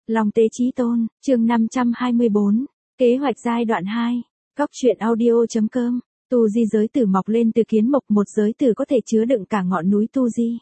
Long Tế Chí Tôn, chương 524, kế hoạch giai đoạn 2, Cóc truyện audio.com, tu di giới tử mọc lên từ kiến mộc, một giới tử có thể chứa đựng cả ngọn núi tu di.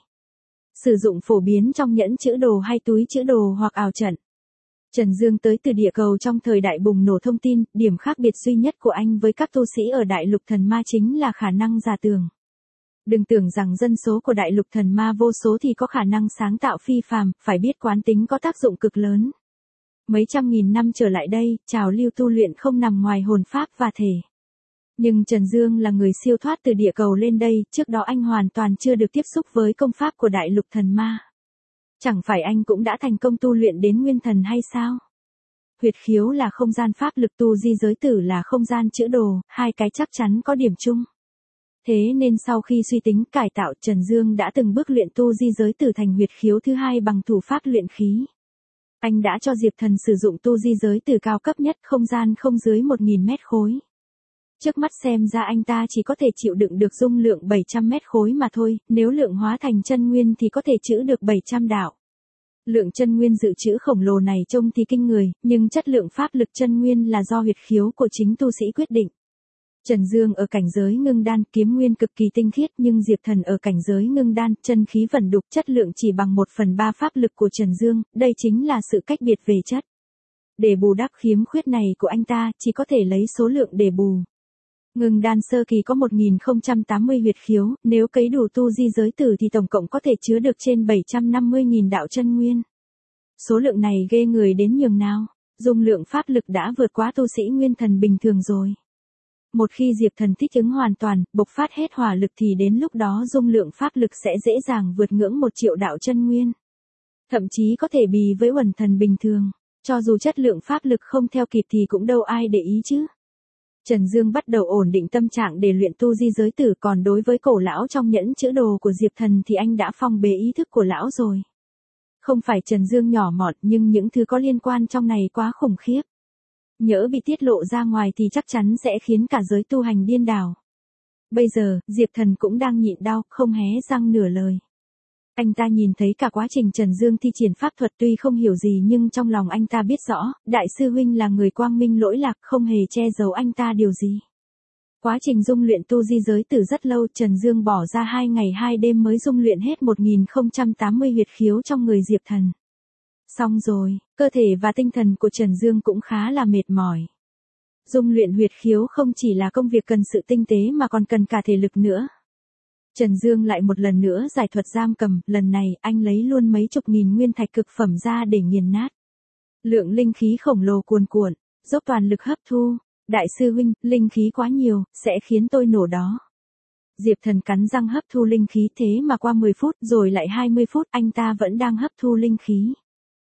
Sử dụng phổ biến trong nhẫn chữ đồ hay túi chữ đồ hoặc ảo trận. Trần Dương tới từ địa cầu trong thời đại bùng nổ thông tin, điểm khác biệt duy nhất của anh với các tu sĩ ở đại lục thần ma chính là khả năng giả tưởng. Đừng tưởng rằng dân số của đại lục thần ma vô số thì có khả năng sáng tạo phi phàm, phải biết quán tính có tác dụng cực lớn. Mấy trăm nghìn năm trở lại đây, trào lưu tu luyện không nằm ngoài hồn pháp và thể. Nhưng Trần Dương là người siêu thoát từ địa cầu lên đây, trước đó anh hoàn toàn chưa được tiếp xúc với công pháp của đại lục thần ma. Chẳng phải anh cũng đã thành công tu luyện đến nguyên thần hay sao? Huyệt khiếu là không gian pháp lực, tu di giới tử là không gian chữ đồ, hai cái chắc chắn có điểm chung. Thế nên sau khi suy tính cải tạo, Trần Dương đã từng bước luyện tu di giới tử thành huyệt khiếu thứ hai bằng thủ pháp luyện khí. Anh đã cho Diệp Thần sử dụng tu di giới tử cao cấp nhất, không gian không dưới 1.000 mét khối. Trước mắt xem ra anh ta chỉ có thể chịu đựng được dung lượng 700 mét khối mà thôi, nếu lượng hóa thành chân nguyên thì có thể trữ được 700 đạo. Lượng chân nguyên dự trữ khổng lồ này trông thì kinh người, nhưng chất lượng pháp lực chân nguyên là do huyệt khiếu của chính tu sĩ quyết định. Trần Dương ở cảnh giới ngưng đan, kiếm nguyên cực kỳ tinh khiết, nhưng Diệp Thần ở cảnh giới ngưng đan, chân khí vẩn đục, chất lượng chỉ bằng 1/3 pháp lực của Trần Dương, đây chính là sự cách biệt về chất. Để bù đắp khiếm khuyết này của anh ta, chỉ có thể lấy số lượng để bù. Ngưng đan sơ kỳ có 1080 huyệt khiếu, nếu cấy đủ tu di giới tử thì tổng cộng có thể chứa được trên 750.000 đạo chân nguyên. Số lượng này ghê người đến nhường nào, dung lượng pháp lực đã vượt quá tu sĩ nguyên thần bình thường rồi. Một khi Diệp Thần thích ứng hoàn toàn, bộc phát hết hỏa lực thì đến lúc đó dung lượng pháp lực sẽ dễ dàng vượt ngưỡng 1 triệu đạo chân nguyên. Thậm chí có thể bì với uẩn thần bình thường, cho dù chất lượng pháp lực không theo kịp thì cũng đâu ai để ý chứ. Trần Dương bắt đầu ổn định tâm trạng để luyện tu di giới tử, còn đối với cổ lão trong nhẫn chữ đồ của Diệp Thần thì anh đã phong bế ý thức của lão rồi. Không phải Trần Dương nhỏ mọn, nhưng những thứ có liên quan trong này quá khủng khiếp. Nhỡ bị tiết lộ ra ngoài thì chắc chắn sẽ khiến cả giới tu hành điên đảo. Bây giờ, Diệp Thần cũng đang nhịn đau, không hé răng nửa lời. Anh ta nhìn thấy cả quá trình Trần Dương thi triển pháp thuật, tuy không hiểu gì nhưng trong lòng anh ta biết rõ, đại sư huynh là người quang minh lỗi lạc, không hề che giấu anh ta điều gì. Quá trình dung luyện tu di giới tử rất lâu, Trần Dương bỏ ra 2 ngày 2 đêm mới dung luyện hết 1080 huyệt khiếu trong người Diệp Thần. Xong rồi, cơ thể và tinh thần của Trần Dương cũng khá là mệt mỏi. Dung luyện huyệt khiếu không chỉ là công việc cần sự tinh tế mà còn cần cả thể lực nữa. Trần Dương lại một lần nữa giải thuật giam cầm, lần này anh lấy luôn mấy chục nghìn nguyên thạch cực phẩm ra để nghiền nát. Lượng linh khí khổng lồ cuồn cuộn, dốc toàn lực hấp thu. Đại sư huynh, linh khí quá nhiều, sẽ khiến tôi nổ đó. Diệp Thần cắn răng hấp thu linh khí, thế mà qua 10 phút rồi lại 20 phút anh ta vẫn đang hấp thu linh khí.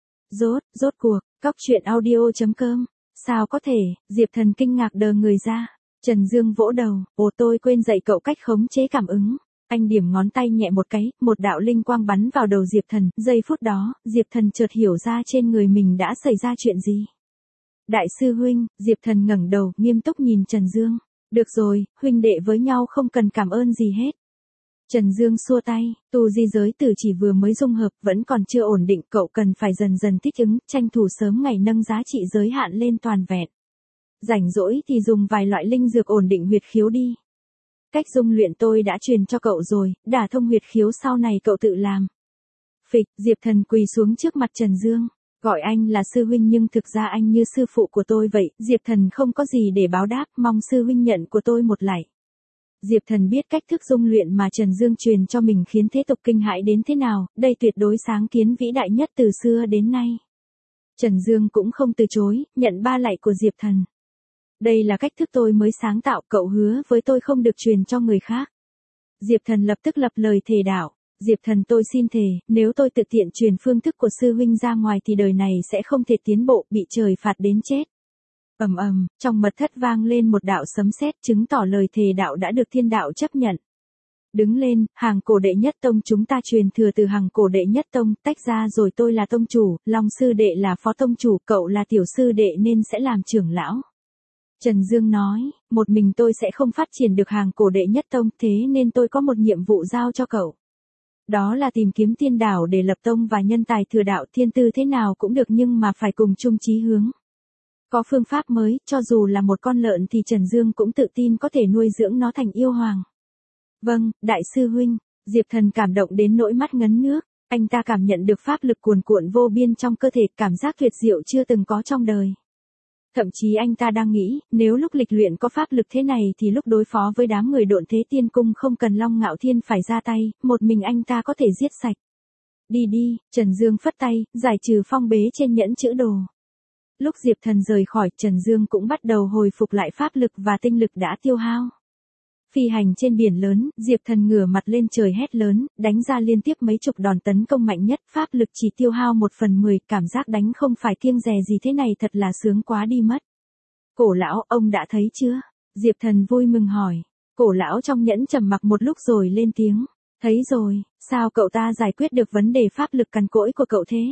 Rốt cuộc, Cóc truyện audio.com, sao có thể, Diệp Thần kinh ngạc đờ người ra. Trần Dương vỗ đầu, tôi quên dạy cậu cách khống chế cảm ứng. Anh điểm ngón tay nhẹ một cái, một đạo linh quang bắn vào đầu Diệp Thần, giây phút đó, Diệp Thần chợt hiểu ra trên người mình đã xảy ra chuyện gì. Đại sư huynh, Diệp Thần ngẩng đầu, nghiêm túc nhìn Trần Dương. Được rồi, huynh đệ với nhau không cần cảm ơn gì hết. Trần Dương xua tay, tu di giới tử chỉ vừa mới dung hợp, vẫn còn chưa ổn định, cậu cần phải dần dần thích ứng, tranh thủ sớm ngày nâng giá trị giới hạn lên toàn vẹn. Rảnh rỗi thì dùng vài loại linh dược ổn định huyệt khiếu đi. Cách dung luyện tôi đã truyền cho cậu rồi, đả thông huyệt khiếu sau này cậu tự làm. Phịch, Diệp Thần quỳ xuống trước mặt Trần Dương, gọi anh là sư huynh nhưng thực ra anh như sư phụ của tôi vậy. Diệp Thần không có gì để báo đáp, mong sư huynh nhận của tôi một lạy. Diệp Thần biết cách thức dung luyện mà Trần Dương truyền cho mình khiến thế tục kinh hãi đến thế nào, đây tuyệt đối sáng kiến vĩ đại nhất từ xưa đến nay. Trần Dương cũng không từ chối, nhận 3 lạy của Diệp Thần. Đây là cách thức tôi mới sáng tạo, cậu hứa với tôi không được truyền cho người khác. Diệp Thần lập tức lập lời thề đạo. Diệp Thần, tôi xin thề, nếu tôi tự tiện truyền phương thức của sư huynh ra ngoài thì đời này sẽ không thể tiến bộ, bị trời phạt đến chết. Ầm ầm, trong mật thất vang lên một đạo sấm sét, chứng tỏ lời thề đạo đã được thiên đạo chấp nhận. Đứng lên, hàng cổ đệ nhất tông chúng ta truyền thừa từ hàng cổ đệ nhất tông, tách ra rồi, tôi là tông chủ, Long sư đệ là phó tông chủ, cậu là tiểu sư đệ nên sẽ làm trưởng lão. Trần Dương nói, một mình tôi sẽ không phát triển được hàng cổ đệ nhất tông, thế nên tôi có một nhiệm vụ giao cho cậu. Đó là tìm kiếm tiên đảo để lập tông và nhân tài thừa đạo, thiên tư thế nào cũng được nhưng mà phải cùng chung chí hướng. Có phương pháp mới, cho dù là một con lợn thì Trần Dương cũng tự tin có thể nuôi dưỡng nó thành yêu hoàng. Vâng, đại sư huynh. Diệp Thần cảm động đến nỗi mắt ngấn nước. Anh ta cảm nhận được pháp lực cuồn cuộn vô biên trong cơ thể, cảm giác tuyệt diệu chưa từng có trong đời. Thậm chí anh ta đang nghĩ, nếu lúc lịch luyện có pháp lực thế này thì lúc đối phó với đám người Độn Thế Tiên Cung không cần Long Ngạo Thiên phải ra tay, một mình anh ta có thể giết sạch. Đi đi, Trần Dương phất tay, giải trừ phong bế trên nhẫn chữ đồ. Lúc Diệp Thần rời khỏi, Trần Dương cũng bắt đầu hồi phục lại pháp lực và tinh lực đã tiêu hao. Phi hành trên biển lớn, Diệp Thần ngửa mặt lên trời hét lớn, đánh ra liên tiếp mấy chục đòn tấn công mạnh nhất, pháp lực chỉ tiêu hao 1/10, cảm giác đánh không phải kiêng dè gì thế này thật là sướng quá đi mất. Cổ lão, ông đã thấy chưa? Diệp Thần vui mừng hỏi. Cổ lão trong nhẫn trầm mặc một lúc rồi lên tiếng. Thấy rồi, sao cậu ta giải quyết được vấn đề pháp lực cằn cỗi của cậu thế?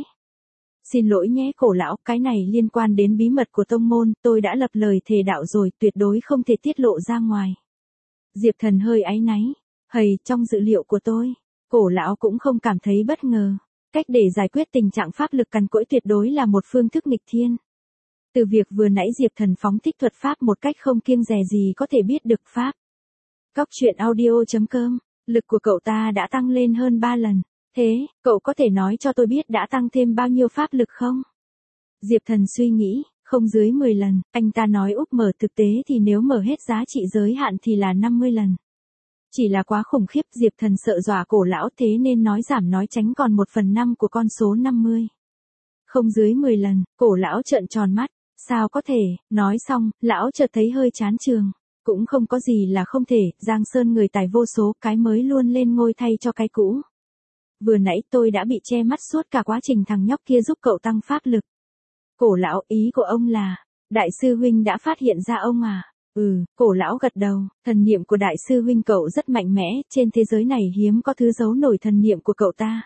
Xin lỗi nhé cổ lão, cái này liên quan đến bí mật của tông môn, tôi đã lập lời thề đạo rồi, tuyệt đối không thể tiết lộ ra ngoài. Diệp Thần hơi áy náy. Hầy, trong dự liệu của tôi. Cổ lão cũng không cảm thấy bất ngờ. Cách để giải quyết tình trạng pháp lực cằn cỗi tuyệt đối là một phương thức nghịch thiên. Từ việc vừa nãy Diệp Thần phóng thích thuật pháp một cách không kiêng dè gì có thể biết được pháp. Cóc truyện audio.com, lực của cậu ta đã tăng lên hơn 3 lần. Thế, cậu có thể nói cho tôi biết đã tăng thêm bao nhiêu pháp lực không? Diệp Thần suy nghĩ, không dưới 10 lần, anh ta nói úp mở thực tế thì nếu mở hết giá trị giới hạn thì là 50 lần. Chỉ là quá khủng khiếp, Diệp Thần sợ dọa cổ lão thế nên nói giảm nói tránh còn 1/5 của con số 50. Không dưới 10 lần, cổ lão trợn tròn mắt, sao có thể, nói xong, lão chợt thấy hơi chán trường. Cũng không có gì là không thể, Giang Sơn người tài vô số, cái mới luôn lên ngôi thay cho cái cũ. Vừa nãy tôi đã bị che mắt suốt cả quá trình thằng nhóc kia giúp cậu tăng pháp lực. Cổ lão, ý của ông là, đại sư huynh đã phát hiện ra ông à? Cổ lão gật đầu, thần niệm của đại sư huynh cậu rất mạnh mẽ, trên thế giới này hiếm có thứ giấu nổi thần niệm của cậu ta.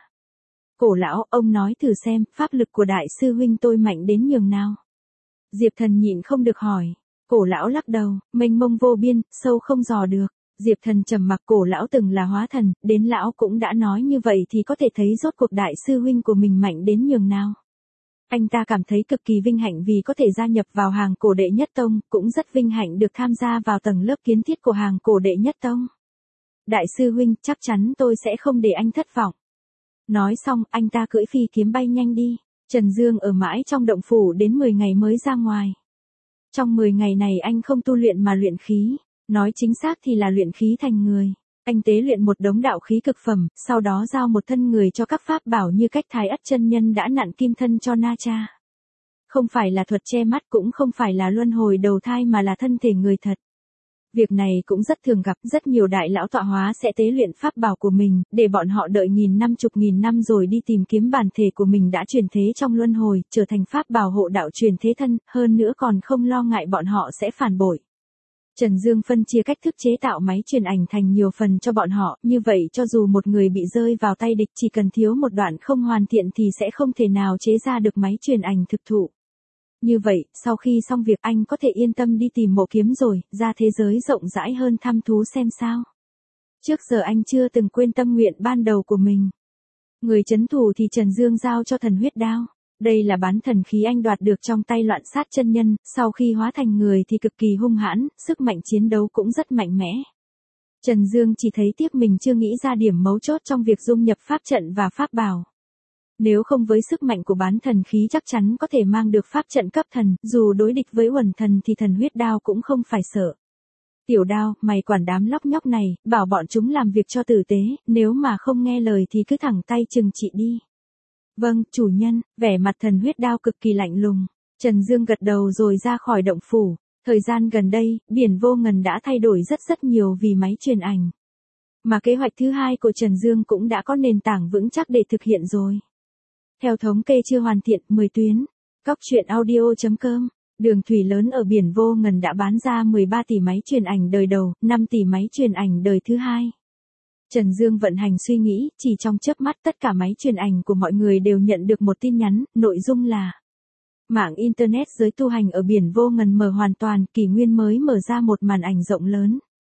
Cổ lão, ông nói thử xem, pháp lực của đại sư huynh tôi mạnh đến nhường nào? Diệp Thần nhịn không được hỏi. Cổ lão lắc đầu, mênh mông vô biên, sâu không dò được. Diệp Thần trầm mặc, cổ lão từng là hóa thần, đến lão cũng đã nói như vậy thì có thể thấy rốt cuộc đại sư huynh của mình mạnh đến nhường nào. Anh ta cảm thấy cực kỳ vinh hạnh vì có thể gia nhập vào hàng cổ đệ nhất tông, cũng rất vinh hạnh được tham gia vào tầng lớp kiến thiết của hàng cổ đệ nhất tông. Đại sư huynh, chắc chắn tôi sẽ không để anh thất vọng. Nói xong, anh ta cưỡi phi kiếm bay nhanh đi. Trần Dương ở mãi trong động phủ đến 10 ngày mới ra ngoài. Trong 10 ngày này anh không tu luyện mà luyện khí, nói chính xác thì là luyện khí thành người. Anh tế luyện một đống đạo khí cực phẩm, sau đó giao một thân người cho các pháp bảo như cách Thái Ất chân nhân đã nặn kim thân cho Na Cha. Không phải là thuật che mắt, cũng không phải là luân hồi đầu thai mà là thân thể người thật. Việc này cũng rất thường gặp, rất nhiều đại lão tọa hóa sẽ tế luyện pháp bảo của mình, để bọn họ đợi 1000 năm rồi đi tìm kiếm bản thể của mình đã chuyển thế trong luân hồi, trở thành pháp bảo hộ đạo truyền thế thân, hơn nữa còn không lo ngại bọn họ sẽ phản bội. Trần Dương phân chia cách thức chế tạo máy truyền ảnh thành nhiều phần cho bọn họ, như vậy cho dù một người bị rơi vào tay địch chỉ cần thiếu một đoạn không hoàn thiện thì sẽ không thể nào chế ra được máy truyền ảnh thực thụ. Như vậy, sau khi xong việc anh có thể yên tâm đi tìm mộ kiếm rồi, ra thế giới rộng rãi hơn thăm thú xem sao. Trước giờ anh chưa từng quên tâm nguyện ban đầu của mình. Người trấn thủ thì Trần Dương giao cho thần huyết đao. Đây là bán thần khí anh đoạt được trong tay Loạn Sát chân nhân, sau khi hóa thành người thì cực kỳ hung hãn, sức mạnh chiến đấu cũng rất mạnh mẽ. Trần Dương chỉ thấy tiếc mình chưa nghĩ ra điểm mấu chốt trong việc dung nhập pháp trận và pháp bảo. Nếu không với sức mạnh của bán thần khí chắc chắn có thể mang được pháp trận cấp thần, dù đối địch với Uẩn thần thì thần huyết đao cũng không phải sợ. Tiểu Đao, mày quản đám lóc nhóc này, bảo bọn chúng làm việc cho tử tế, nếu mà không nghe lời thì cứ thẳng tay trừng trị đi. Vâng, chủ nhân, vẻ mặt thần huyết đao cực kỳ lạnh lùng. Trần Dương gật đầu rồi ra khỏi động phủ. Thời gian gần đây, biển vô ngần đã thay đổi rất nhiều vì máy truyền ảnh. Mà kế hoạch thứ hai của Trần Dương cũng đã có nền tảng vững chắc để thực hiện rồi. Theo thống kê chưa hoàn thiện, 10 tuyến. Cóc truyện audio.com, đường thủy lớn ở biển vô ngần đã bán ra 13 tỷ máy truyền ảnh đời đầu, 5 tỷ máy truyền ảnh đời thứ hai. Trần Dương vận hành suy nghĩ, chỉ trong chớp mắt tất cả máy truyền ảnh của mọi người đều nhận được một tin nhắn, nội dung là: mạng Internet giới tu hành ở biển vô ngần mở hoàn toàn, kỷ nguyên mới mở ra một màn ảnh rộng lớn.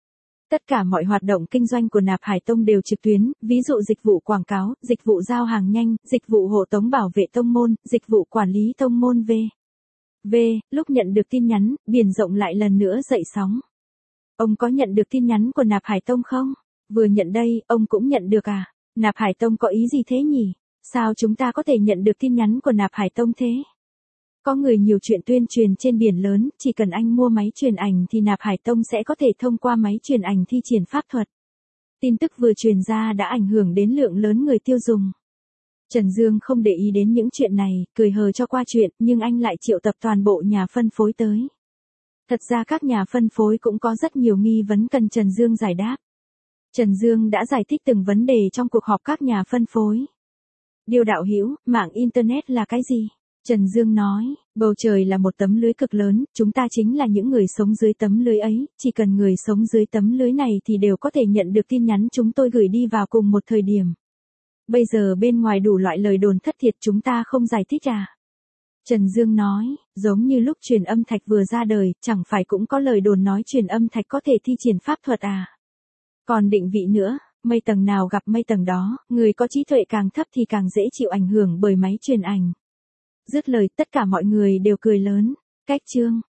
Tất cả mọi hoạt động kinh doanh của Nạp Hải Tông đều trực tuyến, ví dụ dịch vụ quảng cáo, dịch vụ giao hàng nhanh, dịch vụ hộ tống bảo vệ tông môn, dịch vụ quản lý tông môn v. Lúc nhận được tin nhắn, biển rộng lại lần nữa dậy sóng. Ông có nhận được tin nhắn của Nạp Hải Tông không? Vừa nhận đây, ông cũng nhận được à? Nạp Hải Tông có ý gì thế nhỉ? Sao chúng ta có thể nhận được tin nhắn của Nạp Hải Tông thế? Có người nhiều chuyện tuyên truyền trên biển lớn, chỉ cần anh mua máy truyền ảnh thì Nạp Hải Tông sẽ có thể thông qua máy truyền ảnh thi triển pháp thuật. Tin tức vừa truyền ra đã ảnh hưởng đến lượng lớn người tiêu dùng. Trần Dương không để ý đến những chuyện này, cười hờ cho qua chuyện, nhưng anh lại triệu tập toàn bộ nhà phân phối tới. Thật ra các nhà phân phối cũng có rất nhiều nghi vấn cần Trần Dương giải đáp. Trần Dương đã giải thích từng vấn đề trong cuộc họp các nhà phân phối. Điêu đạo hữu, mạng Internet là cái gì? Trần Dương nói, bầu trời là một tấm lưới cực lớn, chúng ta chính là những người sống dưới tấm lưới ấy, chỉ cần người sống dưới tấm lưới này thì đều có thể nhận được tin nhắn chúng tôi gửi đi vào cùng một thời điểm. Bây giờ bên ngoài đủ loại lời đồn thất thiệt chúng ta không giải thích à? Trần Dương nói, giống như lúc truyền âm thạch vừa ra đời, chẳng phải cũng có lời đồn nói truyền âm thạch có thể thi triển pháp thuật à? Còn định vị nữa, mây tầng nào gặp mây tầng đó, người có trí tuệ càng thấp thì càng dễ chịu ảnh hưởng bởi máy truyền ảnh. Dứt lời tất cả mọi người đều cười lớn. Cách chương